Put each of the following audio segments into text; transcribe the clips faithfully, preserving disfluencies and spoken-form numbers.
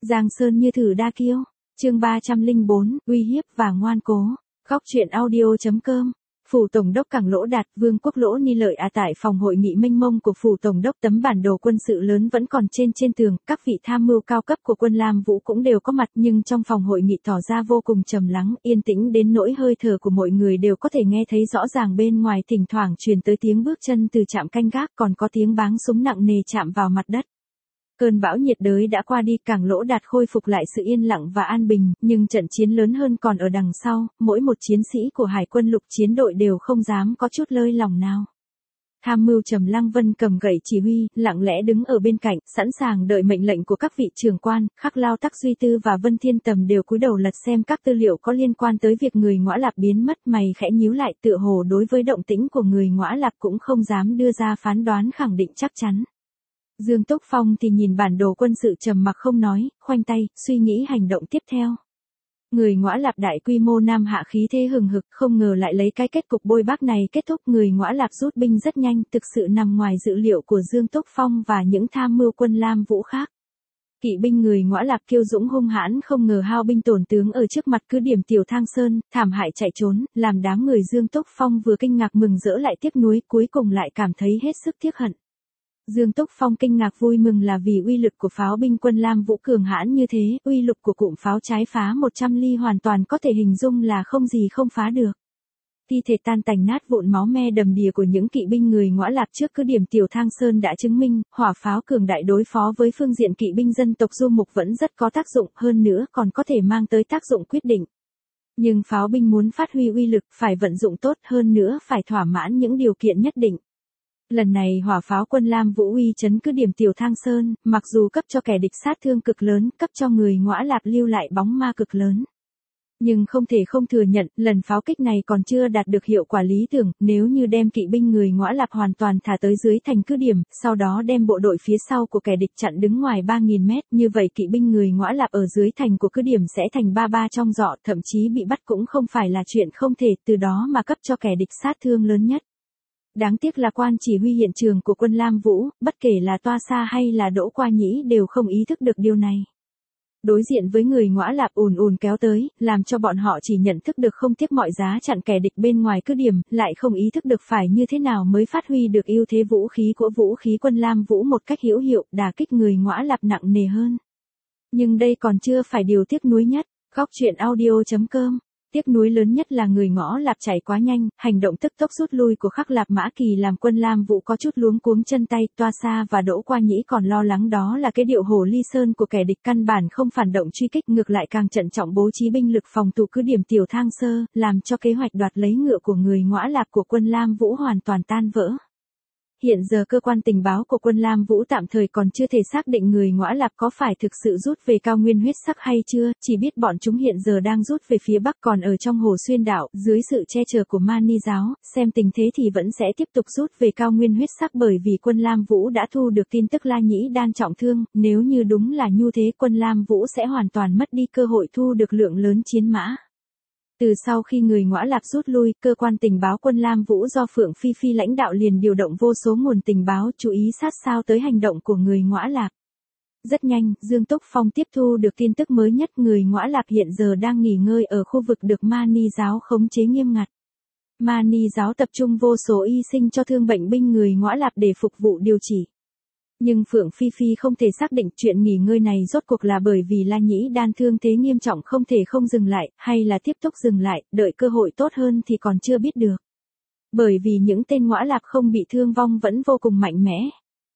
Giang Sơn như thử đa kiêu. Chương ba trăm lẻ bốn, uy hiếp và ngoan cố. Góc truyện audio.com. Phủ Tổng đốc Cảng Lỗ Đạt, Vương quốc Lỗ Ni Lợi à tại phòng hội nghị mênh mông của Phủ Tổng đốc, tấm bản đồ quân sự lớn vẫn còn trên trên tường, các vị tham mưu cao cấp của quân Lam Vũ cũng đều có mặt, nhưng trong phòng hội nghị tỏ ra vô cùng trầm lắng, yên tĩnh đến nỗi hơi thở của mọi người đều có thể nghe thấy rõ ràng, bên ngoài thỉnh thoảng truyền tới tiếng bước chân từ trạm canh gác, còn có tiếng báng súng nặng nề chạm vào mặt đất. Cơn bão nhiệt đới đã qua đi, Cảng Lỗ Đạt khôi phục lại sự yên lặng và an bình, nhưng trận chiến lớn hơn còn ở đằng sau, mỗi một chiến sĩ của Hải quân lục chiến đội đều không dám có chút lơi lỏng nào. Tham mưu Trầm Lăng Vân cầm gậy chỉ huy, lặng lẽ đứng ở bên cạnh, sẵn sàng đợi mệnh lệnh của các vị trưởng quan. Khắc Lao Tắc Duy Tư và Vân Thiên Tầm đều cúi đầu lật xem các tư liệu có liên quan tới việc người Ngõa Lạp biến mất, mày khẽ nhíu lại, tựa hồ đối với động tĩnh của người Ngõa Lạp cũng không dám đưa ra phán đoán khẳng định chắc chắn. Dương Túc Phong thì nhìn bản đồ quân sự trầm mặc không nói, khoanh tay, suy nghĩ hành động tiếp theo. Người Ngõa Lạp đại quy mô nam hạ khí thế hừng hực, không ngờ lại lấy cái kết cục bôi bác này kết thúc. Người Ngõa Lạp rút binh rất nhanh, thực sự nằm ngoài dự liệu của Dương Túc Phong và những tham mưu quân Lam Vũ khác. Kỵ binh người Ngõa Lạp kiêu dũng hung hãn, không ngờ hao binh tổn tướng ở trước mặt cứ điểm Tiểu Thang Sơn, thảm hại chạy trốn, làm đám người Dương Túc Phong vừa kinh ngạc mừng rỡ lại tiếc nuối, cuối cùng lại cảm thấy hết sức tiếc hận. Dương Túc Phong kinh ngạc vui mừng là vì uy lực của pháo binh quân Lam Vũ cường hãn như thế, uy lực của cụm pháo trái phá một trăm ly hoàn toàn có thể hình dung là không gì không phá được. Thi thể tan tành nát vụn, máu me đầm đìa của những kỵ binh người Ngõa Lạp trước cứ điểm Tiểu Thang Sơn đã chứng minh, hỏa pháo cường đại đối phó với phương diện kỵ binh dân tộc Du Mục vẫn rất có tác dụng, hơn nữa còn có thể mang tới tác dụng quyết định. Nhưng pháo binh muốn phát huy uy lực phải vận dụng tốt, hơn nữa phải thỏa mãn những điều kiện nhất định. Lần này hỏa pháo quân Lam Vũ uy chấn cứ điểm Tiểu Thang Sơn, mặc dù cấp cho kẻ địch sát thương cực lớn, cấp cho người Ngõa Lạp lưu lại bóng ma cực lớn. Nhưng không thể không thừa nhận, lần pháo kích này còn chưa đạt được hiệu quả lý tưởng. Nếu như đem kỵ binh người Ngõa Lạp hoàn toàn thả tới dưới thành cứ điểm, sau đó đem bộ đội phía sau của kẻ địch chặn đứng ngoài ba nghìn mét, như vậy kỵ binh người Ngõa Lạp ở dưới thành của cứ điểm sẽ thành ba ba trong giỏ, thậm chí bị bắt cũng không phải là chuyện không thể, từ đó mà cấp cho kẻ địch sát thương lớn nhất. Đáng tiếc là quan chỉ huy hiện trường của quân Lam Vũ, bất kể là Toa Sa hay là Đỗ Qua Nhĩ đều không ý thức được điều này. Đối diện với người Ngõa Lạp ùn ùn kéo tới, làm cho bọn họ chỉ nhận thức được không tiếc mọi giá chặn kẻ địch bên ngoài cứ điểm, lại không ý thức được phải như thế nào mới phát huy được ưu thế vũ khí của vũ khí quân Lam Vũ một cách hữu hiệu, đả kích người Ngõa Lạp nặng nề hơn. Nhưng đây còn chưa phải điều tiếc nuối nhất. Góc truyện audio.com. Tiếc nuối lớn nhất là người Ngõa Lạp chạy quá nhanh, hành động tức tốc rút lui của Khắc Lạp Mã Kỳ làm quân Lam Vũ có chút luống cuống chân tay. Toa Sa và Đỗ Qua Nhĩ còn lo lắng đó là cái điệu Hồ Ly Sơn của kẻ địch, căn bản không phản động truy kích, ngược lại càng trân trọng bố trí binh lực phòng thủ cứ điểm Tiểu Thang Sơ, làm cho kế hoạch đoạt lấy ngựa của người Ngõa Lạp của quân Lam Vũ hoàn toàn tan vỡ. Hiện giờ cơ quan tình báo của quân Lam Vũ tạm thời còn chưa thể xác định người Ngõa Lạp có phải thực sự rút về cao nguyên huyết sắc hay chưa, chỉ biết bọn chúng hiện giờ đang rút về phía bắc, còn ở trong Hồ Xuyên Đảo, dưới sự che chở của Mani giáo, xem tình thế thì vẫn sẽ tiếp tục rút về cao nguyên huyết sắc, bởi vì quân Lam Vũ đã thu được tin tức La Nhĩ Đan trọng thương, nếu như đúng là như thế quân Lam Vũ sẽ hoàn toàn mất đi cơ hội thu được lượng lớn chiến mã. Từ sau khi người Ngõa Lạp rút lui, cơ quan tình báo quân Lam Vũ do Phượng Phi Phi lãnh đạo liền điều động vô số nguồn tình báo chú ý sát sao tới hành động của người Ngõa Lạp. Rất nhanh, Dương Túc Phong tiếp thu được tin tức mới nhất, người Ngõa Lạp hiện giờ đang nghỉ ngơi ở khu vực được Mani giáo khống chế nghiêm ngặt. Mani giáo tập trung vô số y sinh cho thương bệnh binh người Ngõa Lạp để phục vụ điều trị. Nhưng Phượng Phi Phi không thể xác định chuyện nghỉ ngơi này rốt cuộc là bởi vì La Nhĩ Đan thương thế nghiêm trọng không thể không dừng lại, hay là tiếp tục dừng lại, đợi cơ hội tốt hơn thì còn chưa biết được. Bởi vì những tên Ngõa Lạp không bị thương vong vẫn vô cùng mạnh mẽ.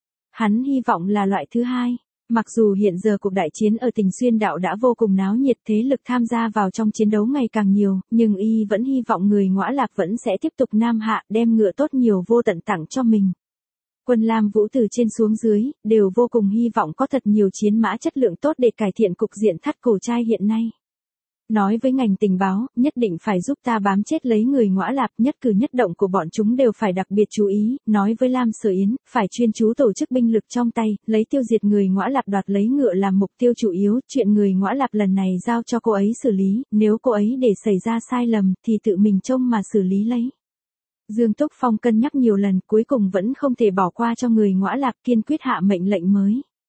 Hắn hy vọng là loại thứ hai. Mặc dù hiện giờ cuộc đại chiến ở Tình Xuyên Đạo đã vô cùng náo nhiệt, thế lực tham gia vào trong chiến đấu ngày càng nhiều, nhưng y vẫn hy vọng người Ngõa Lạp vẫn sẽ tiếp tục nam hạ, đem ngựa tốt nhiều vô tận tặng cho mình. Quân Lam Vũ từ trên xuống dưới, đều vô cùng hy vọng có thật nhiều chiến mã chất lượng tốt để cải thiện cục diện thắt cổ trai hiện nay. Nói với ngành tình báo, nhất định phải giúp ta bám chết lấy người Ngõa Lạp, nhất cử nhất động của bọn chúng đều phải đặc biệt chú ý, nói với Lam Sở Yến, phải chuyên chú tổ chức binh lực trong tay, lấy tiêu diệt người Ngõa Lạp đoạt lấy ngựa làm mục tiêu chủ yếu, chuyện người Ngõa Lạp lần này giao cho cô ấy xử lý, nếu cô ấy để xảy ra sai lầm, thì tự mình trông mà xử lý lấy. Dương Túc Phong cân nhắc nhiều lần, cuối cùng vẫn không thể bỏ qua cho người Ngõa Lạp, kiên quyết hạ mệnh lệnh mới.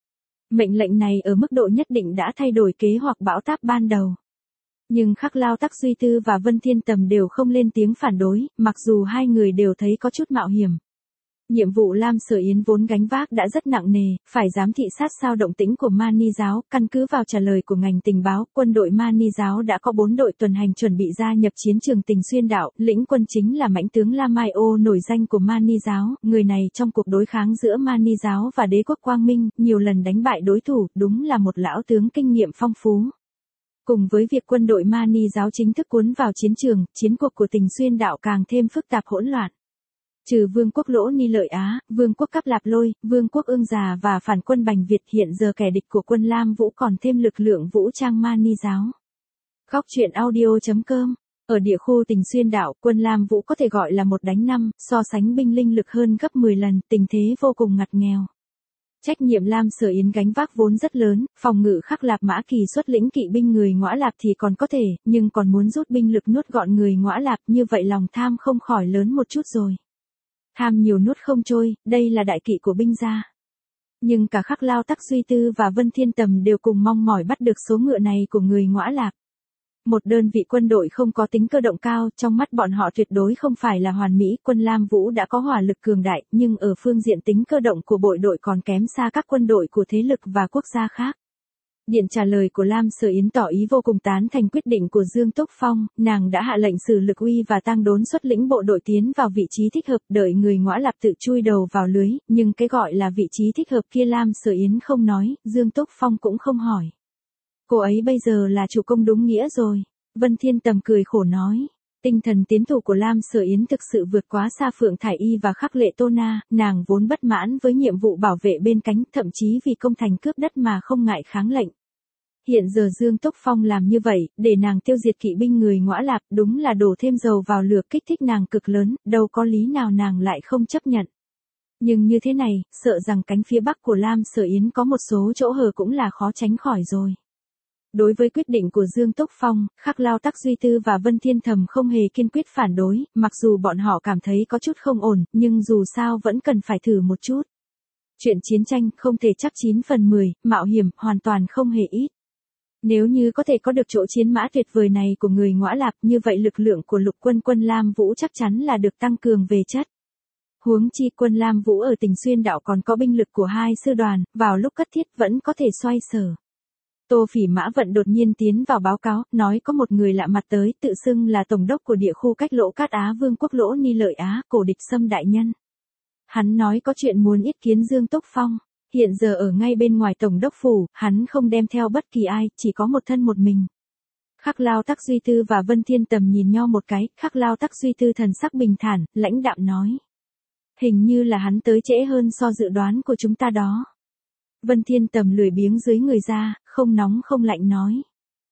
Mệnh lệnh này ở mức độ nhất định đã thay đổi kế hoạch bão táp ban đầu. Nhưng Khắc Lao Tắc Duy Tư và Vân Thiên Tầm đều không lên tiếng phản đối, mặc dù hai người đều thấy có chút mạo hiểm. Nhiệm vụ Lam Sở Yến vốn gánh vác đã rất nặng nề, phải giám thị sát sao động tĩnh của Mani giáo, căn cứ vào trả lời của ngành tình báo, quân đội Mani giáo đã có bốn đội tuần hành chuẩn bị gia nhập chiến trường Tình Xuyên đạo, lĩnh quân chính là mãnh tướng La Mai Ô nổi danh của Mani giáo, người này trong cuộc đối kháng giữa Mani giáo và đế quốc Quang Minh, nhiều lần đánh bại đối thủ, đúng là một lão tướng kinh nghiệm phong phú. Cùng với việc quân đội Mani giáo chính thức cuốn vào chiến trường, chiến cuộc của Tình Xuyên đạo càng thêm phức tạp hỗn loạn. Trừ Vương quốc Lỗ Ni Lợi Á, Vương quốc Cáp Lạp Lôi, Vương quốc Ương Già và phản quân Bành Việt, hiện giờ kẻ địch của quân Lam Vũ còn thêm lực lượng vũ trang Mani giáo. Góc truyện audio chấm com. Ở địa khu Tình Xuyên đạo, quân Lam Vũ có thể gọi là một đánh năm, so sánh binh linh lực hơn gấp mười lần, tình thế vô cùng ngặt nghèo. Trách nhiệm Lam Sở Yến gánh vác vốn rất lớn, phòng ngự Khắc Lạp Mã Kỳ xuất lĩnh kỵ binh người Ngõa Lạp thì còn có thể, nhưng còn muốn rút binh lực nuốt gọn người Ngõa Lạp, như vậy lòng tham không khỏi lớn một chút rồi. Tham nhiều nuốt không trôi, đây là đại kỵ của binh gia. Nhưng cả Khắc Lao Tắc Duy Tư và Vân Thiên Tầm đều cùng mong mỏi bắt được số ngựa này của người Ngõa Lạp. Một đơn vị quân đội không có tính cơ động cao, trong mắt bọn họ tuyệt đối không phải là hoàn mỹ, quân Lam Vũ đã có hỏa lực cường đại, nhưng ở phương diện tính cơ động của bộ đội còn kém xa các quân đội của thế lực và quốc gia khác. Điện trả lời của Lam Sở Yến tỏ ý vô cùng tán thành quyết định của Dương Túc Phong, nàng đã hạ lệnh sử Lực Uy và Tang Đốn xuất lĩnh bộ đội tiến vào vị trí thích hợp, đợi người Ngõa Lạp tự chui đầu vào lưới, nhưng cái gọi là vị trí thích hợp kia Lam Sở Yến không nói, Dương Túc Phong cũng không hỏi. Cô ấy bây giờ là chủ công đúng nghĩa rồi. Vân Thiên Tầm cười khổ nói. Tinh thần tiến thủ của Lam Sở Yến thực sự vượt quá xa Phượng Thải Y và Khắc Lệ Tô Na, nàng vốn bất mãn với nhiệm vụ bảo vệ bên cánh, thậm chí vì công thành cướp đất mà không ngại kháng lệnh. Hiện giờ Dương Túc Phong làm như vậy, để nàng tiêu diệt kỵ binh người Ngõa Lạp, đúng là đổ thêm dầu vào lửa kích thích nàng cực lớn, đâu có lý nào nàng lại không chấp nhận. Nhưng như thế này, sợ rằng cánh phía bắc của Lam Sở Yến có một số chỗ hở cũng là khó tránh khỏi rồi. Đối với quyết định của Dương Túc Phong, Khắc Lao Tắc Duy Tư và Vân Thiên Thầm không hề kiên quyết phản đối, mặc dù bọn họ cảm thấy có chút không ổn, nhưng dù sao vẫn cần phải thử một chút. Chuyện chiến tranh không thể chắc chín phần mười, mạo hiểm hoàn toàn không hề ít. Nếu như có thể có được chỗ chiến mã tuyệt vời này của người Ngõa Lạp, như vậy lực lượng của lục quân quân Lam Vũ chắc chắn là được tăng cường về chất. Huống chi quân Lam Vũ ở Tình Xuyên đạo còn có binh lực của hai sư đoàn, vào lúc cấp thiết vẫn có thể xoay sở. Tô Phỉ Mã Vận đột nhiên tiến vào báo cáo, nói có một người lạ mặt tới, tự xưng là tổng đốc của địa khu cách Lỗ Cát Á Vương quốc Lỗ Ni Lợi Á, Cổ Địch Sâm đại nhân. Hắn nói có chuyện muốn yết kiến Dương Túc Phong, hiện giờ ở ngay bên ngoài tổng đốc phủ, hắn không đem theo bất kỳ ai, chỉ có một thân một mình. Khắc Lao Tắc Duy Tư và Vân Thiên Tầm nhìn nhau một cái, Khắc Lao Tắc Duy Tư thần sắc bình thản, lãnh đạm nói. Hình như là hắn tới trễ hơn so dự đoán của chúng ta đó. Vân Thiên Tầm lười biếng dưới người ra, không nóng không lạnh nói.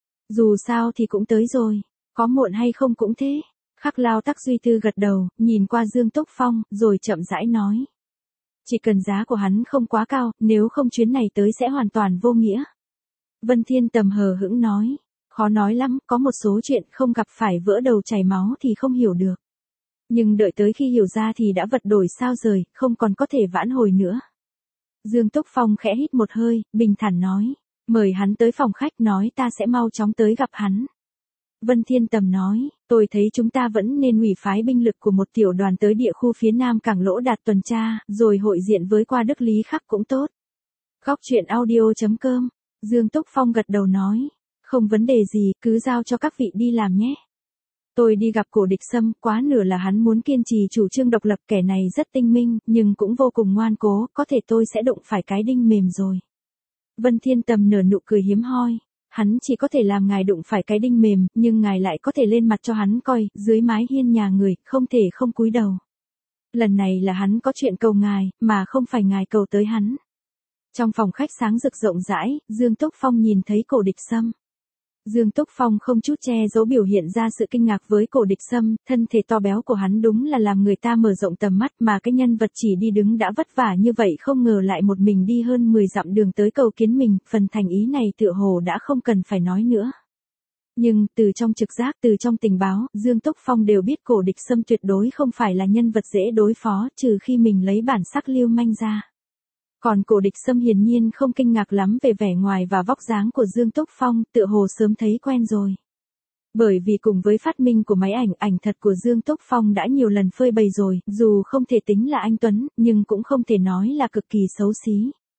Dù sao thì cũng tới rồi, có muộn hay không cũng thế. Khắc Lao Tắc Duy Tư gật đầu, nhìn qua Dương Túc Phong, rồi chậm rãi nói. Chỉ cần giá của hắn không quá cao, nếu không chuyến này tới sẽ hoàn toàn vô nghĩa. Vân Thiên Tầm hờ hững nói. Khó nói lắm, có một số chuyện không gặp phải vỡ đầu chảy máu thì không hiểu được. Nhưng đợi tới khi hiểu ra thì đã vật đổi sao rời, không còn có thể vãn hồi nữa. Dương Túc Phong khẽ hít một hơi, bình thản nói. Mời hắn tới phòng khách, nói ta sẽ mau chóng tới gặp hắn. Vân Thiên Tầm nói, tôi thấy chúng ta vẫn nên hủy phái binh lực của một tiểu đoàn tới địa khu phía nam cảng Lỗ Đạt tuần tra, rồi hội diện với qua Đức Lý Khắc cũng tốt. Góc truyện audio chấm com. Dương Túc Phong gật đầu nói. Không vấn đề gì, cứ giao cho các vị đi làm nhé. Tôi đi gặp Cổ Địch Sâm, quá nửa là hắn muốn kiên trì chủ trương độc lập, kẻ này rất tinh minh, nhưng cũng vô cùng ngoan cố, có thể tôi sẽ đụng phải cái đinh mềm rồi. Vân Thiên Tầm nở nụ cười hiếm hoi. Hắn chỉ có thể làm ngài đụng phải cái đinh mềm, nhưng ngài lại có thể lên mặt cho hắn coi, dưới mái hiên nhà người, không thể không cúi đầu. Lần này là hắn có chuyện cầu ngài, mà không phải ngài cầu tới hắn. Trong phòng khách sáng rực rộng rãi, Dương Túc Phong nhìn thấy Cổ Địch Sâm. Dương Túc Phong không chút che giấu biểu hiện ra sự kinh ngạc với Cổ Địch Sâm, thân thể to béo của hắn đúng là làm người ta mở rộng tầm mắt, mà cái nhân vật chỉ đi đứng đã vất vả như vậy không ngờ lại một mình đi hơn mười dặm đường tới cầu kiến mình, phần thành ý này tựa hồ đã không cần phải nói nữa. Nhưng, từ trong trực giác, từ trong tình báo, Dương Túc Phong đều biết Cổ Địch Sâm tuyệt đối không phải là nhân vật dễ đối phó, trừ khi mình lấy bản sắc lưu manh ra. Còn Cổ Địch Sâm hiển nhiên không kinh ngạc lắm về vẻ ngoài và vóc dáng của Dương Túc Phong, tựa hồ sớm thấy quen rồi. Bởi vì cùng với phát minh của máy ảnh, ảnh thật của Dương Túc Phong đã nhiều lần phơi bày rồi, dù không thể tính là anh tuấn, nhưng cũng không thể nói là cực kỳ xấu xí.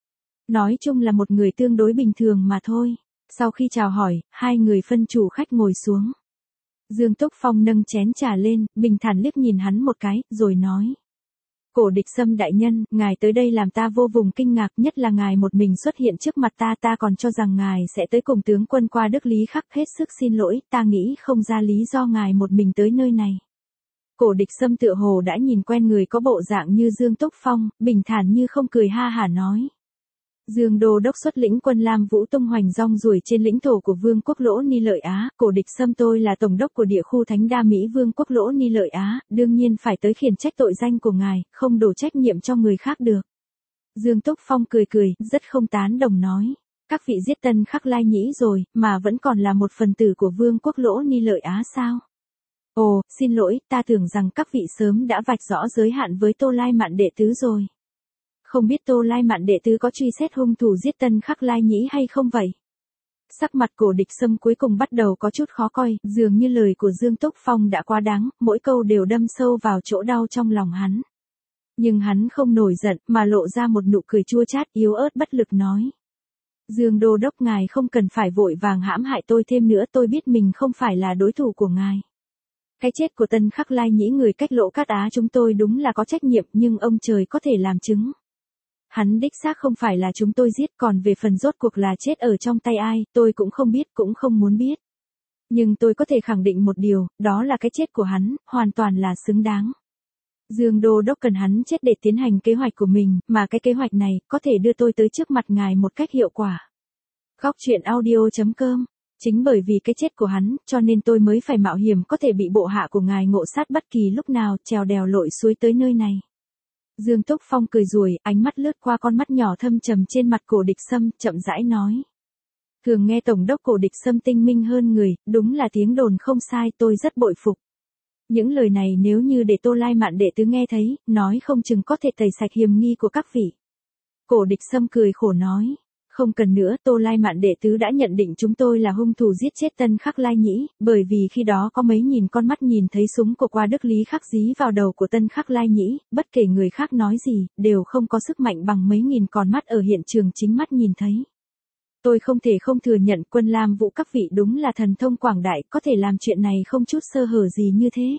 Nói chung là một người tương đối bình thường mà thôi. Sau khi chào hỏi, hai người phân chủ khách ngồi xuống. Dương Túc Phong nâng chén trà lên, bình thản liếc nhìn hắn một cái, rồi nói. Cổ Địch Sâm đại nhân, ngài tới đây làm ta vô cùng kinh ngạc, nhất là ngài một mình xuất hiện trước mặt ta, ta còn cho rằng ngài sẽ tới cùng tướng quân qua Đức Lý Khắc, hết sức xin lỗi, ta nghĩ không ra lý do ngài một mình tới nơi này. Cổ Địch Sâm tựa hồ đã nhìn quen người có bộ dạng như Dương Túc Phong, bình thản như không cười ha hả nói. Dương Đô Đốc xuất lĩnh quân Lam Vũ tung hoành rong ruổi trên lãnh thổ của Vương quốc Lỗ Ni Lợi Á, Cổ Địch Sâm tôi là tổng đốc của địa khu Thánh Đa Mỹ Vương quốc Lỗ Ni Lợi Á, đương nhiên phải tới khiển trách tội danh của ngài, không đổ trách nhiệm cho người khác được. Dương Túc Phong cười cười, rất không tán đồng nói, các vị giết Tân Khắc Lai Nhĩ rồi, mà vẫn còn là một phần tử của Vương quốc Lỗ Ni Lợi Á sao? Ồ, xin lỗi, ta tưởng rằng các vị sớm đã vạch rõ giới hạn với Tô Lai Mạn đệ tứ rồi. Không biết Tô Lai Mạn đệ tứ có truy xét hung thủ giết Tân Khắc Lai Nhĩ hay không vậy? Sắc mặt Cổ Địch Sâm cuối cùng bắt đầu có chút khó coi, dường như lời của Dương Túc Phong đã quá đáng, mỗi câu đều đâm sâu vào chỗ đau trong lòng hắn. Nhưng hắn không nổi giận, mà lộ ra một nụ cười chua chát yếu ớt bất lực nói. Dương Đô Đốc ngài không cần phải vội vàng hãm hại tôi thêm nữa, tôi biết mình không phải là đối thủ của ngài. Cái chết của Tân Khắc Lai Nhĩ người cách Lỗ Cát Á chúng tôi đúng là có trách nhiệm, nhưng ông trời có thể làm chứng. Hắn đích xác không phải là chúng tôi giết, còn về phần rốt cuộc là chết ở trong tay ai, tôi cũng không biết, cũng không muốn biết. Nhưng tôi có thể khẳng định một điều, đó là cái chết của hắn, hoàn toàn là xứng đáng. Dương Đô Đốc cần hắn chết để tiến hành kế hoạch của mình, mà cái kế hoạch này, có thể đưa tôi tới trước mặt ngài một cách hiệu quả. Góc truyện audio chấm com. Chính bởi vì cái chết của hắn, cho nên tôi mới phải mạo hiểm có thể bị bộ hạ của ngài ngộ sát bất kỳ lúc nào, trèo đèo lội suối tới nơi này. Dương Túc Phong cười rủi, ánh mắt lướt qua con mắt nhỏ thâm trầm trên mặt Cổ Địch Sâm, chậm rãi nói. Thường nghe Tổng đốc Cổ Địch Sâm tinh minh hơn người, đúng là tiếng đồn không sai, tôi rất bội phục. Những lời này nếu như để Tô Lai Mạn đệ tứ nghe thấy, nói không chừng có thể tẩy sạch hiềm nghi của các vị. Cổ Địch Sâm cười khổ nói. Không cần nữa, Tô Lai Mạn đệ tứ đã nhận định chúng tôi là hung thủ giết chết Tân Khắc Lai Nhĩ, bởi vì khi đó có mấy nghìn con mắt nhìn thấy súng của qua Đức Lý Khắc dí vào đầu của Tân Khắc Lai Nhĩ, bất kể người khác nói gì, đều không có sức mạnh bằng mấy nghìn con mắt ở hiện trường chính mắt nhìn thấy. Tôi không thể không thừa nhận quân Lam Vũ các vị đúng là thần thông quảng đại, có thể làm chuyện này không chút sơ hở gì như thế.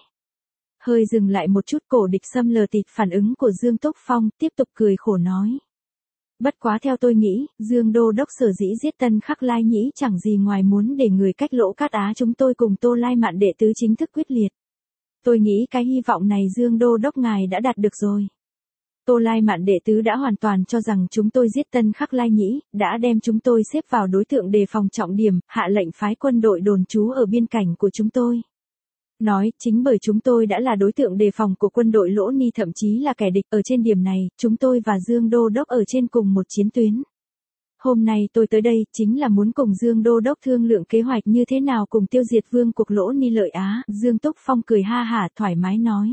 Hơi dừng lại một chút, Cổ Địch Sâm lờ tịt phản ứng của Dương Túc Phong, tiếp tục cười khổ nói. Bất quá theo tôi nghĩ, Dương Đô Đốc sở dĩ giết Tân Khắc Lai Nhĩ chẳng gì ngoài muốn để người cách Lỗ Cát Á chúng tôi cùng Tô Lai Mạn đệ tứ chính thức quyết liệt. Tôi nghĩ cái hy vọng này Dương Đô Đốc ngài đã đạt được rồi. Tô Lai Mạn đệ tứ đã hoàn toàn cho rằng chúng tôi giết Tân Khắc Lai Nhĩ, đã đem chúng tôi xếp vào đối tượng đề phòng trọng điểm, hạ lệnh phái quân đội đồn trú ở biên cảnh của chúng tôi. Nói, chính bởi chúng tôi đã là đối tượng đề phòng của quân đội Lỗ Ni thậm chí là kẻ địch, ở trên điểm này, chúng tôi và Dương Đô Đốc ở trên cùng một chiến tuyến. Hôm nay tôi tới đây, chính là muốn cùng Dương Đô Đốc thương lượng kế hoạch như thế nào cùng tiêu diệt vương quốc Lỗ Ni Lợi Á, Dương Túc Phong cười ha hả thoải mái nói.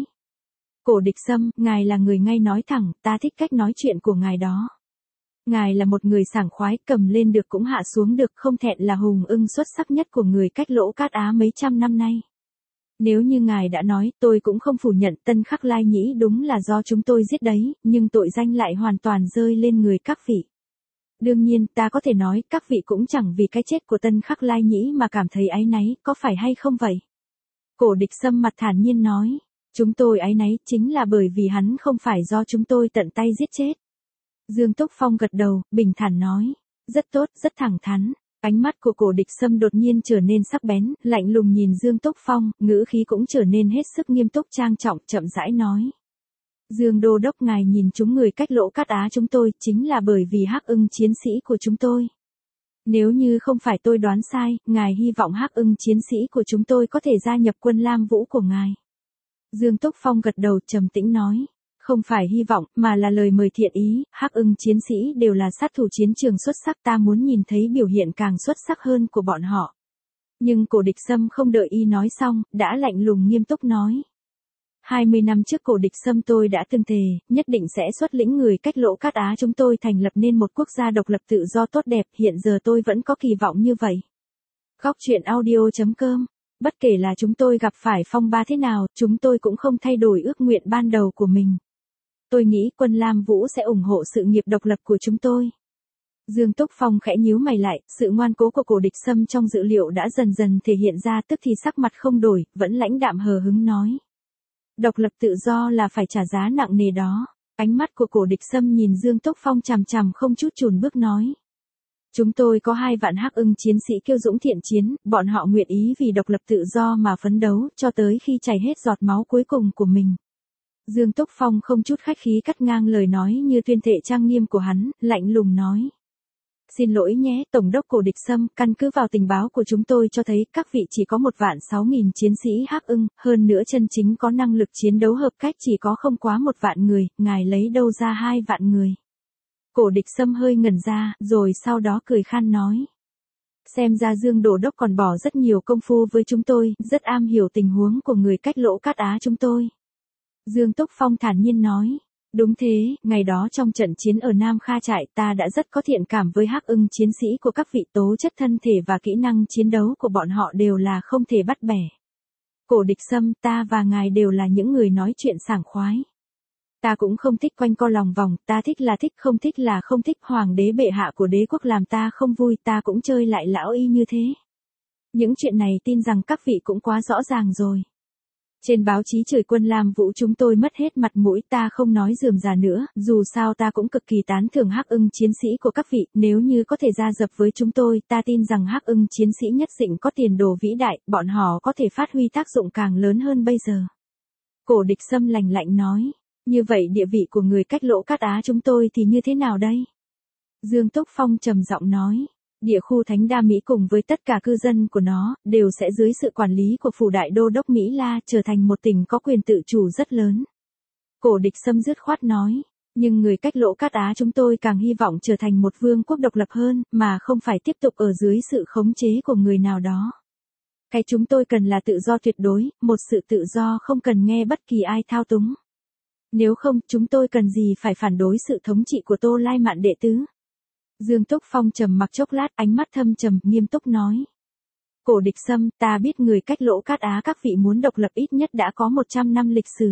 Cổ Địch Sâm, ngài là người ngay nói thẳng, ta thích cách nói chuyện của ngài đó. Ngài là một người sảng khoái, cầm lên được cũng hạ xuống được, không thẹn là hùng ưng xuất sắc nhất của người cách Lỗ Cát Á mấy trăm năm nay. Nếu như ngài đã nói, tôi cũng không phủ nhận Tân Khắc Lai Nhĩ đúng là do chúng tôi giết đấy, nhưng tội danh lại hoàn toàn rơi lên người các vị. Đương nhiên, ta có thể nói, các vị cũng chẳng vì cái chết của Tân Khắc Lai Nhĩ mà cảm thấy áy náy, có phải hay không vậy? Cổ Địch Sâm mặt thản nhiên nói, chúng tôi áy náy chính là bởi vì hắn không phải do chúng tôi tận tay giết chết. Dương Túc Phong gật đầu, bình thản nói, rất tốt, rất thẳng thắn. Ánh mắt của Cổ Địch Sâm đột nhiên trở nên sắc bén, lạnh lùng nhìn Dương Túc Phong, ngữ khí cũng trở nên hết sức nghiêm túc trang trọng, chậm rãi nói. Dương Đô Đốc ngài nhìn chúng người cách Lỗ Cát Á chúng tôi, chính là bởi vì Hắc Ưng chiến sĩ của chúng tôi. Nếu như không phải tôi đoán sai, ngài hy vọng Hắc Ưng chiến sĩ của chúng tôi có thể gia nhập quân Lam Vũ của ngài. Dương Túc Phong gật đầu trầm tĩnh nói. Không phải hy vọng, mà là lời mời thiện ý, Hắc Ưng chiến sĩ đều là sát thủ chiến trường xuất sắc, ta muốn nhìn thấy biểu hiện càng xuất sắc hơn của bọn họ. Nhưng Cổ Địch Sâm không đợi y nói xong, đã lạnh lùng nghiêm túc nói. hai mươi năm trước Cổ Địch Sâm tôi đã từng thề, nhất định sẽ xuất lĩnh người cách Lỗ Cát Á chúng tôi thành lập nên một quốc gia độc lập tự do tốt đẹp, hiện giờ tôi vẫn có kỳ vọng như vậy. Góc truyện audio chấm com. Bất kể là chúng tôi gặp phải phong ba thế nào, chúng tôi cũng không thay đổi ước nguyện ban đầu của mình. Tôi nghĩ quân Lam Vũ sẽ ủng hộ sự nghiệp độc lập của chúng tôi. Dương Túc Phong khẽ nhíu mày lại, sự ngoan cố của Cổ Địch Sâm trong dự liệu đã dần dần thể hiện ra, tức thì sắc mặt không đổi, vẫn lãnh đạm hờ hững nói. Độc lập tự do là phải trả giá nặng nề đó. Ánh mắt của Cổ Địch Sâm nhìn Dương Túc Phong chằm chằm không chút chùn bước nói. Chúng tôi có hai vạn Hắc Ưng chiến sĩ kiêu dũng thiện chiến, bọn họ nguyện ý vì độc lập tự do mà phấn đấu, cho tới khi chảy hết giọt máu cuối cùng của mình. Dương Túc Phong không chút khách khí cắt ngang lời nói như tuyên thệ trang nghiêm của hắn, lạnh lùng nói. Xin lỗi nhé, Tổng đốc Cổ Địch Sâm, căn cứ vào tình báo của chúng tôi cho thấy các vị chỉ có một vạn sáu nghìn chiến sĩ Hắc Ưng, hơn nữa chân chính có năng lực chiến đấu hợp cách chỉ có không quá một vạn người, ngài lấy đâu ra hai vạn người. Cổ Địch Sâm hơi ngẩn ra, rồi sau đó cười khan nói. Xem ra Dương Đô Đốc còn bỏ rất nhiều công phu với chúng tôi, rất am hiểu tình huống của người cách Lỗ Cát Á chúng tôi. Dương Túc Phong thản nhiên nói. Đúng thế, ngày đó trong trận chiến ở Nam Kha Trại ta đã rất có thiện cảm với Hắc Ưng chiến sĩ của các vị, tố chất thân thể và kỹ năng chiến đấu của bọn họ đều là không thể bắt bẻ. Cổ Địch Sâm, ta và ngài đều là những người nói chuyện sảng khoái. Ta cũng không thích quanh co lòng vòng, ta thích là thích, không thích là không thích, hoàng đế bệ hạ của đế quốc làm ta không vui, ta cũng chơi lại lão y như thế. Những chuyện này tin rằng các vị cũng quá rõ ràng rồi. Trên báo chí trời quân Lam Vũ chúng tôi mất hết mặt mũi, ta không nói rườm rà nữa, dù sao ta cũng cực kỳ tán thưởng Hắc Ưng chiến sĩ của các vị, nếu như có thể gia dập với chúng tôi, ta tin rằng Hắc Ưng chiến sĩ nhất định có tiền đồ vĩ đại, bọn họ có thể phát huy tác dụng càng lớn hơn bây giờ. Cổ Địch Sâm lạnh lạnh nói, như vậy địa vị của người cách Lỗ Cát Á chúng tôi thì như thế nào đây? Dương Túc Phong trầm giọng nói. Địa khu Thánh Đa Mỹ cùng với tất cả cư dân của nó, đều sẽ dưới sự quản lý của phủ đại đô đốc Mỹ La, trở thành một tỉnh có quyền tự chủ rất lớn. Cổ Địch Sâm dứt khoát nói, nhưng người cách Lỗ Cát Á chúng tôi càng hy vọng trở thành một vương quốc độc lập hơn, mà không phải tiếp tục ở dưới sự khống chế của người nào đó. Cái chúng tôi cần là tự do tuyệt đối, một sự tự do không cần nghe bất kỳ ai thao túng. Nếu không, chúng tôi cần gì phải phản đối sự thống trị của Tô Lai Mạn đệ tứ. Dương Túc Phong trầm mặc chốc lát, ánh mắt thâm trầm, nghiêm túc nói. Cổ Địch Sâm, ta biết người cách Lỗ Cát Á các vị muốn độc lập ít nhất đã có một trăm năm lịch sử.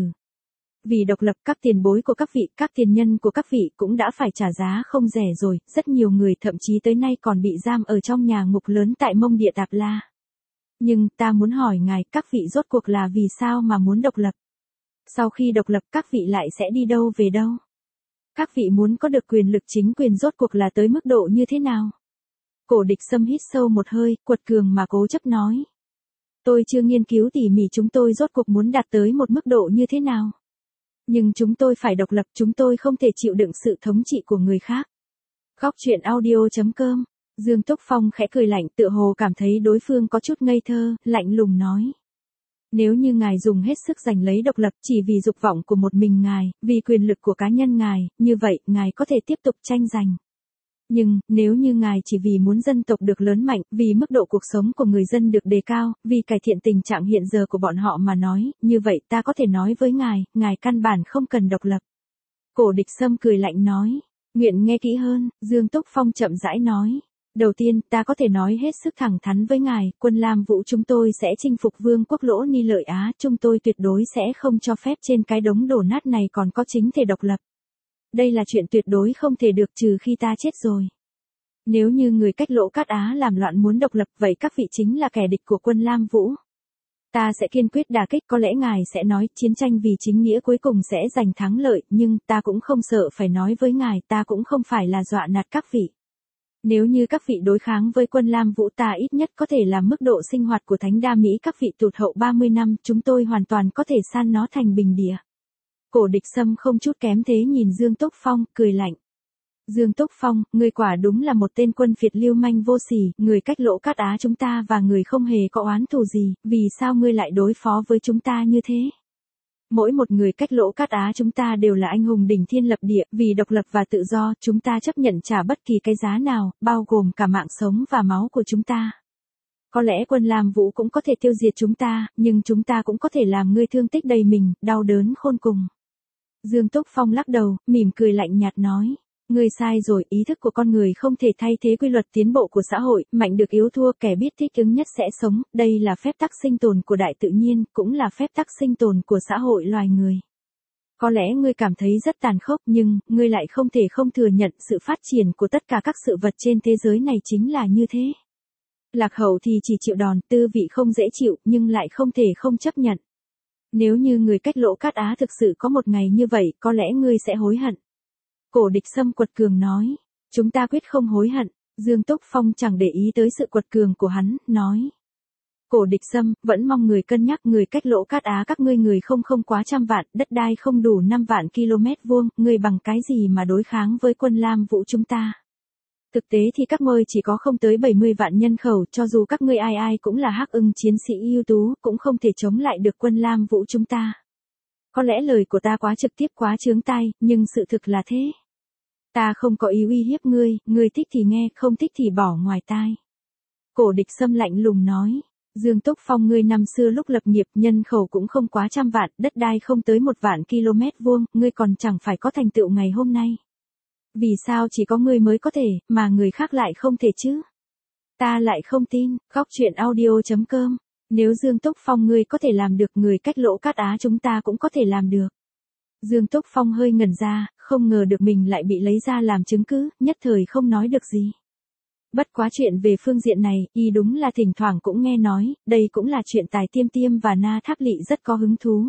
Vì độc lập các tiền bối của các vị, các tiền nhân của các vị cũng đã phải trả giá không rẻ rồi, rất nhiều người thậm chí tới nay còn bị giam ở trong nhà ngục lớn tại Mông Địa Tạp La. Nhưng, ta muốn hỏi ngài, các vị rốt cuộc là vì sao mà muốn độc lập? Sau khi độc lập các vị lại sẽ đi đâu về đâu? Các vị muốn có được quyền lực chính quyền rốt cuộc là tới mức độ như thế nào? Cổ Địch Sâm hít sâu một hơi, quật cường mà cố chấp nói. Tôi chưa nghiên cứu tỉ mỉ chúng tôi rốt cuộc muốn đạt tới một mức độ như thế nào. Nhưng chúng tôi phải độc lập, chúng tôi không thể chịu đựng sự thống trị của người khác. Góc truyện audio chấm com. Dương Túc Phong khẽ cười lạnh, tựa hồ cảm thấy đối phương có chút ngây thơ, lạnh lùng nói. Nếu như ngài dùng hết sức giành lấy độc lập chỉ vì dục vọng của một mình ngài, vì quyền lực của cá nhân ngài, như vậy, ngài có thể tiếp tục tranh giành. Nhưng, nếu như ngài chỉ vì muốn dân tộc được lớn mạnh, vì mức độ cuộc sống của người dân được đề cao, vì cải thiện tình trạng hiện giờ của bọn họ mà nói, như vậy ta có thể nói với ngài, ngài căn bản không cần độc lập. Cổ Địch Sâm cười lạnh nói, nguyện nghe kỹ hơn, Dương Túc Phong chậm rãi nói. Đầu tiên, ta có thể nói hết sức thẳng thắn với ngài, quân Lam Vũ chúng tôi sẽ chinh phục vương quốc Lỗ Ni Lợi Á, chúng tôi tuyệt đối sẽ không cho phép trên cái đống đổ nát này còn có chính thể độc lập. Đây là chuyện tuyệt đối không thể được trừ khi ta chết rồi. Nếu như người cách Lỗ Cát Á làm loạn muốn độc lập, vậy các vị chính là kẻ địch của quân Lam Vũ. Ta sẽ kiên quyết đả kích, có lẽ ngài sẽ nói chiến tranh vì chính nghĩa cuối cùng sẽ giành thắng lợi, nhưng ta cũng không sợ phải nói với ngài, ta cũng không phải là dọa nạt các vị. Nếu như các vị đối kháng với quân Lam Vũ ta ít nhất có thể làm mức độ sinh hoạt của Thánh Đa Mỹ các vị tụt hậu ba mươi năm, chúng tôi hoàn toàn có thể san nó thành bình địa. Cổ Địch Sâm không chút kém thế nhìn Dương Túc Phong, cười lạnh. Dương Túc Phong, ngươi quả đúng là một tên quân phiệt lưu manh vô sỉ, người cách Lỗ Cát Á chúng ta và người không hề có oán thù gì, vì sao ngươi lại đối phó với chúng ta như thế? Mỗi một người cách Lỗ Cát Á chúng ta đều là anh hùng đỉnh thiên lập địa, vì độc lập và tự do, chúng ta chấp nhận trả bất kỳ cái giá nào, bao gồm cả mạng sống và máu của chúng ta. Có lẽ quân Lam Vũ cũng có thể tiêu diệt chúng ta, nhưng chúng ta cũng có thể làm ngươi thương tích đầy mình, đau đớn khôn cùng. Dương Túc Phong lắc đầu, mỉm cười lạnh nhạt nói. Ngươi sai rồi, ý thức của con người không thể thay thế quy luật tiến bộ của xã hội, mạnh được yếu thua, kẻ biết thích ứng nhất sẽ sống, đây là phép tắc sinh tồn của đại tự nhiên, cũng là phép tắc sinh tồn của xã hội loài người. Có lẽ ngươi cảm thấy rất tàn khốc nhưng, ngươi lại không thể không thừa nhận sự phát triển của tất cả các sự vật trên thế giới này chính là như thế. Lạc hậu thì chỉ chịu đòn, tư vị không dễ chịu, nhưng lại không thể không chấp nhận. Nếu như người cách Lỗ Cát Á thực sự có một ngày như vậy, có lẽ ngươi sẽ hối hận. Cổ Địch Sâm quật cường nói, chúng ta quyết không hối hận. Dương Túc Phong chẳng để ý tới sự quật cường của hắn, nói. Cổ Địch Sâm, vẫn mong người cân nhắc người cách Lỗ Cát Á các ngươi người không không quá trăm vạn, đất đai không đủ năm vạn km vuông, người bằng cái gì mà đối kháng với quân Lam Vũ chúng ta. Thực tế thì các ngươi chỉ có không tới bảy mươi vạn nhân khẩu, cho dù các ngươi ai ai cũng là hắc ưng chiến sĩ ưu tú, cũng không thể chống lại được quân Lam Vũ chúng ta. Có lẽ lời của ta quá trực tiếp quá chướng tai, nhưng sự thực là thế. Ta không có ý uy hiếp ngươi, ngươi thích thì nghe, không thích thì bỏ ngoài tai. Cổ Địch Sâm lạnh lùng nói. Dương Túc Phong ngươi năm xưa lúc lập nghiệp nhân khẩu cũng không quá trăm vạn, đất đai không tới một vạn km vuông, ngươi còn chẳng phải có thành tựu ngày hôm nay. Vì sao chỉ có ngươi mới có thể, mà người khác lại không thể chứ? Ta lại không tin, góc truyện audio chấm com. Nếu Dương Túc Phong ngươi có thể làm được, người cách Lỗ Cát Á chúng ta cũng có thể làm được. Dương Túc Phong hơi ngẩn ra, không ngờ được mình lại bị lấy ra làm chứng cứ, nhất thời không nói được gì. Bất quá chuyện về phương diện này, y đúng là thỉnh thoảng cũng nghe nói, đây cũng là chuyện Tài Tiêm Tiêm và Na Tháp Lỵ rất có hứng thú.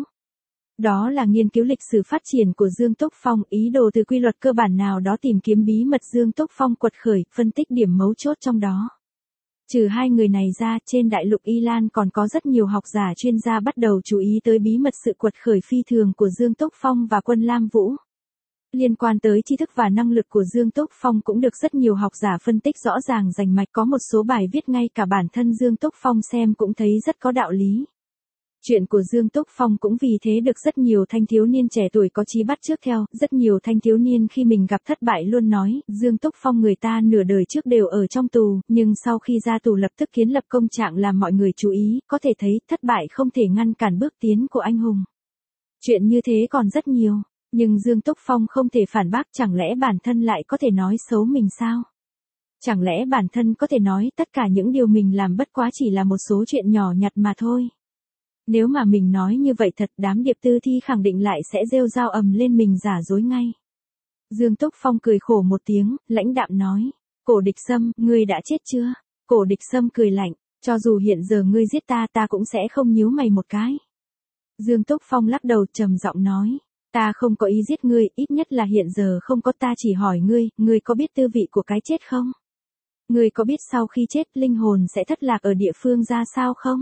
Đó là nghiên cứu lịch sử phát triển của Dương Túc Phong, ý đồ từ quy luật cơ bản nào đó tìm kiếm bí mật Dương Túc Phong quật khởi, phân tích điểm mấu chốt trong đó. Trừ hai người này ra, trên đại lục Y Lan còn có rất nhiều học giả chuyên gia bắt đầu chú ý tới bí mật sự quật khởi phi thường của Dương Túc Phong và quân Lam Vũ. Liên quan tới tri thức và năng lực của Dương Túc Phong cũng được rất nhiều học giả phân tích rõ ràng rành mạch, có một số bài viết ngay cả bản thân Dương Túc Phong xem cũng thấy rất có đạo lý. Chuyện của Dương Túc Phong cũng vì thế được rất nhiều thanh thiếu niên trẻ tuổi có chí bắt chước theo, rất nhiều thanh thiếu niên khi mình gặp thất bại luôn nói, Dương Túc Phong người ta nửa đời trước đều ở trong tù, nhưng sau khi ra tù lập tức kiến lập công trạng làm mọi người chú ý, có thể thấy thất bại không thể ngăn cản bước tiến của anh hùng. Chuyện như thế còn rất nhiều, nhưng Dương Túc Phong không thể phản bác, chẳng lẽ bản thân lại có thể nói xấu mình sao? Chẳng lẽ bản thân có thể nói tất cả những điều mình làm bất quá chỉ là một số chuyện nhỏ nhặt mà thôi? Nếu mà mình nói như vậy thật, đám điệp tư thi khẳng định lại sẽ rêu rao ầm lên mình giả dối ngay. Dương Túc Phong cười khổ một tiếng, lãnh đạm nói. Cổ Địch Sâm, ngươi đã chết chưa? Cổ Địch Sâm cười lạnh, cho dù hiện giờ ngươi giết ta ta cũng sẽ không nhíu mày một cái. Dương Túc Phong lắc đầu trầm giọng nói. Ta không có ý giết ngươi, ít nhất là hiện giờ không có, ta chỉ hỏi ngươi, ngươi có biết tư vị của cái chết không? Ngươi có biết sau khi chết linh hồn sẽ thất lạc ở địa phương ra sao không?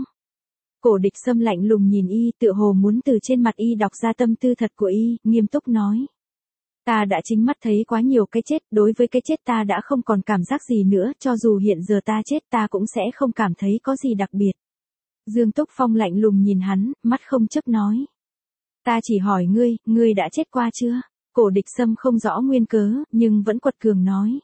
Cổ Địch Sâm lạnh lùng nhìn y, tựa hồ muốn từ trên mặt y đọc ra tâm tư thật của y, nghiêm túc nói. Ta đã chính mắt thấy quá nhiều cái chết, đối với cái chết ta đã không còn cảm giác gì nữa, cho dù hiện giờ ta chết ta cũng sẽ không cảm thấy có gì đặc biệt. Dương Túc Phong lạnh lùng nhìn hắn, mắt không chớp nói. Ta chỉ hỏi ngươi, ngươi đã chết qua chưa? Cổ Địch Sâm không rõ nguyên cớ, nhưng vẫn quật cường nói.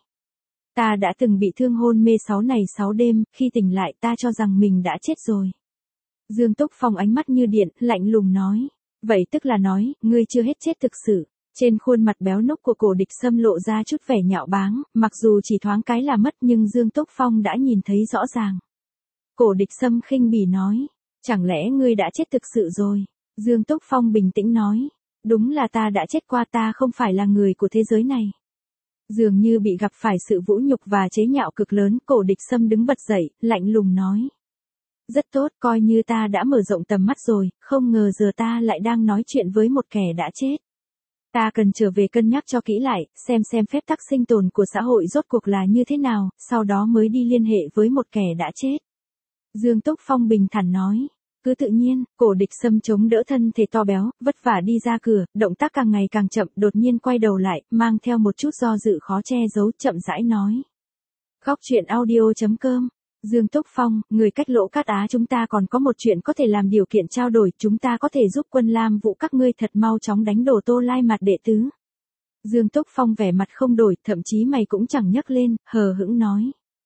Ta đã từng bị thương hôn mê sáu ngày sáu đêm, khi tỉnh lại ta cho rằng mình đã chết rồi. Dương Túc Phong ánh mắt như điện, lạnh lùng nói. Vậy tức là nói, ngươi chưa hết chết thực sự. Trên khuôn mặt béo núc của Cổ Địch Sâm lộ ra chút vẻ nhạo báng, mặc dù chỉ thoáng cái là mất nhưng Dương Túc Phong đã nhìn thấy rõ ràng. Cổ Địch Sâm khinh bỉ nói. Chẳng lẽ ngươi đã chết thực sự rồi? Dương Túc Phong bình tĩnh nói. Đúng là ta đã chết qua, ta không phải là người của thế giới này. Dường như bị gặp phải sự vũ nhục và chế nhạo cực lớn, Cổ Địch Sâm đứng bật dậy, lạnh lùng nói. Rất tốt, coi như ta đã mở rộng tầm mắt rồi, không ngờ giờ ta lại đang nói chuyện với một kẻ đã chết. Ta cần trở về cân nhắc cho kỹ lại, xem xem phép tắc sinh tồn của xã hội rốt cuộc là như thế nào, sau đó mới đi liên hệ với một kẻ đã chết. Dương Túc Phong bình thản nói. Cứ tự nhiên, Cổ Địch Sâm chống đỡ thân thể to béo, vất vả đi ra cửa, động tác càng ngày càng chậm, đột nhiên quay đầu lại, mang theo một chút do dự khó che giấu, chậm rãi nói. Góc truyện audio chấm com. Dương Túc Phong, người cách Lỗ Cát Á chúng ta còn có một chuyện có thể làm điều kiện trao đổi, chúng ta có thể giúp quân Lam Vũ các ngươi thật mau chóng đánh đổ Tô Lai Mạt đệ tứ. Dương Túc Phong vẻ mặt không đổi, thậm chí mày cũng chẳng nhấc lên, hờ hững nói.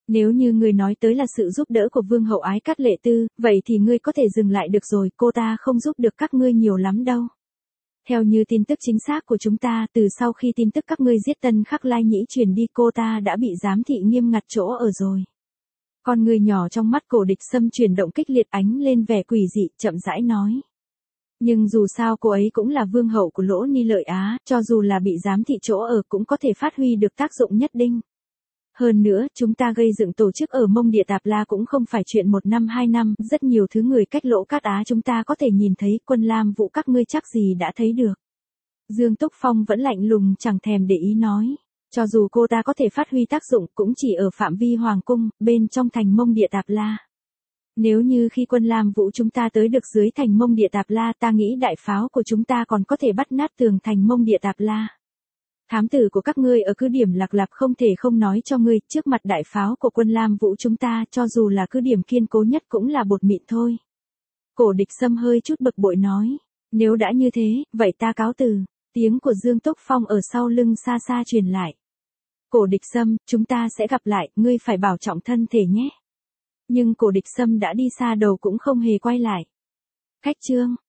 Nếu như ngươi nói tới là sự giúp đỡ của vương hậu Ái Cát Lệ Tư, vậy thì ngươi có thể dừng lại được rồi, cô ta không giúp được các ngươi nhiều lắm đâu. Theo như tin tức chính xác của chúng ta, từ sau khi tin tức các ngươi giết Tân Khắc Lai Nhĩ truyền đi, cô ta đã bị giám thị nghiêm ngặt chỗ ở rồi. Con người nhỏ trong mắt Cổ Địch Sâm chuyển động kích liệt, ánh lên vẻ quỷ dị, chậm rãi nói. Nhưng dù sao cô ấy cũng là vương hậu của Lỗ Ni Lợi Á, cho dù là bị giám thị chỗ ở cũng có thể phát huy được tác dụng nhất định. Hơn nữa, chúng ta gây dựng tổ chức ở Mông Địa Tạp La cũng không phải chuyện một năm hai năm, rất nhiều thứ người cách Lỗ Cát Á chúng ta có thể nhìn thấy, Quân Lam Vũ các ngươi chắc gì đã thấy được. Dương Túc Phong vẫn lạnh lùng chẳng thèm để ý nói. Cho dù cô ta có thể phát huy tác dụng cũng chỉ ở phạm vi Hoàng Cung, bên trong thành Mông Địa Tạp La. Nếu như khi Quân Lam Vũ chúng ta tới được dưới thành Mông Địa Tạp La, ta nghĩ đại pháo của chúng ta còn có thể bắt nát tường thành Mông Địa Tạp La. Thám tử của các ngươi ở cứ điểm Lạc Lạp không thể không nói cho ngươi, trước mặt đại pháo của Quân Lam Vũ chúng ta, cho dù là cứ điểm kiên cố nhất cũng là bột mịn thôi. Cổ Địch Sâm hơi chút bực bội nói, nếu đã như thế, vậy ta cáo từ. Tiếng của Dương Túc Phong ở sau lưng xa xa truyền lại. Cổ Địch Sâm, chúng ta sẽ gặp lại, ngươi phải bảo trọng thân thể nhé. Nhưng Cổ Địch Sâm đã đi xa đầu cũng không hề quay lại. Khách trương.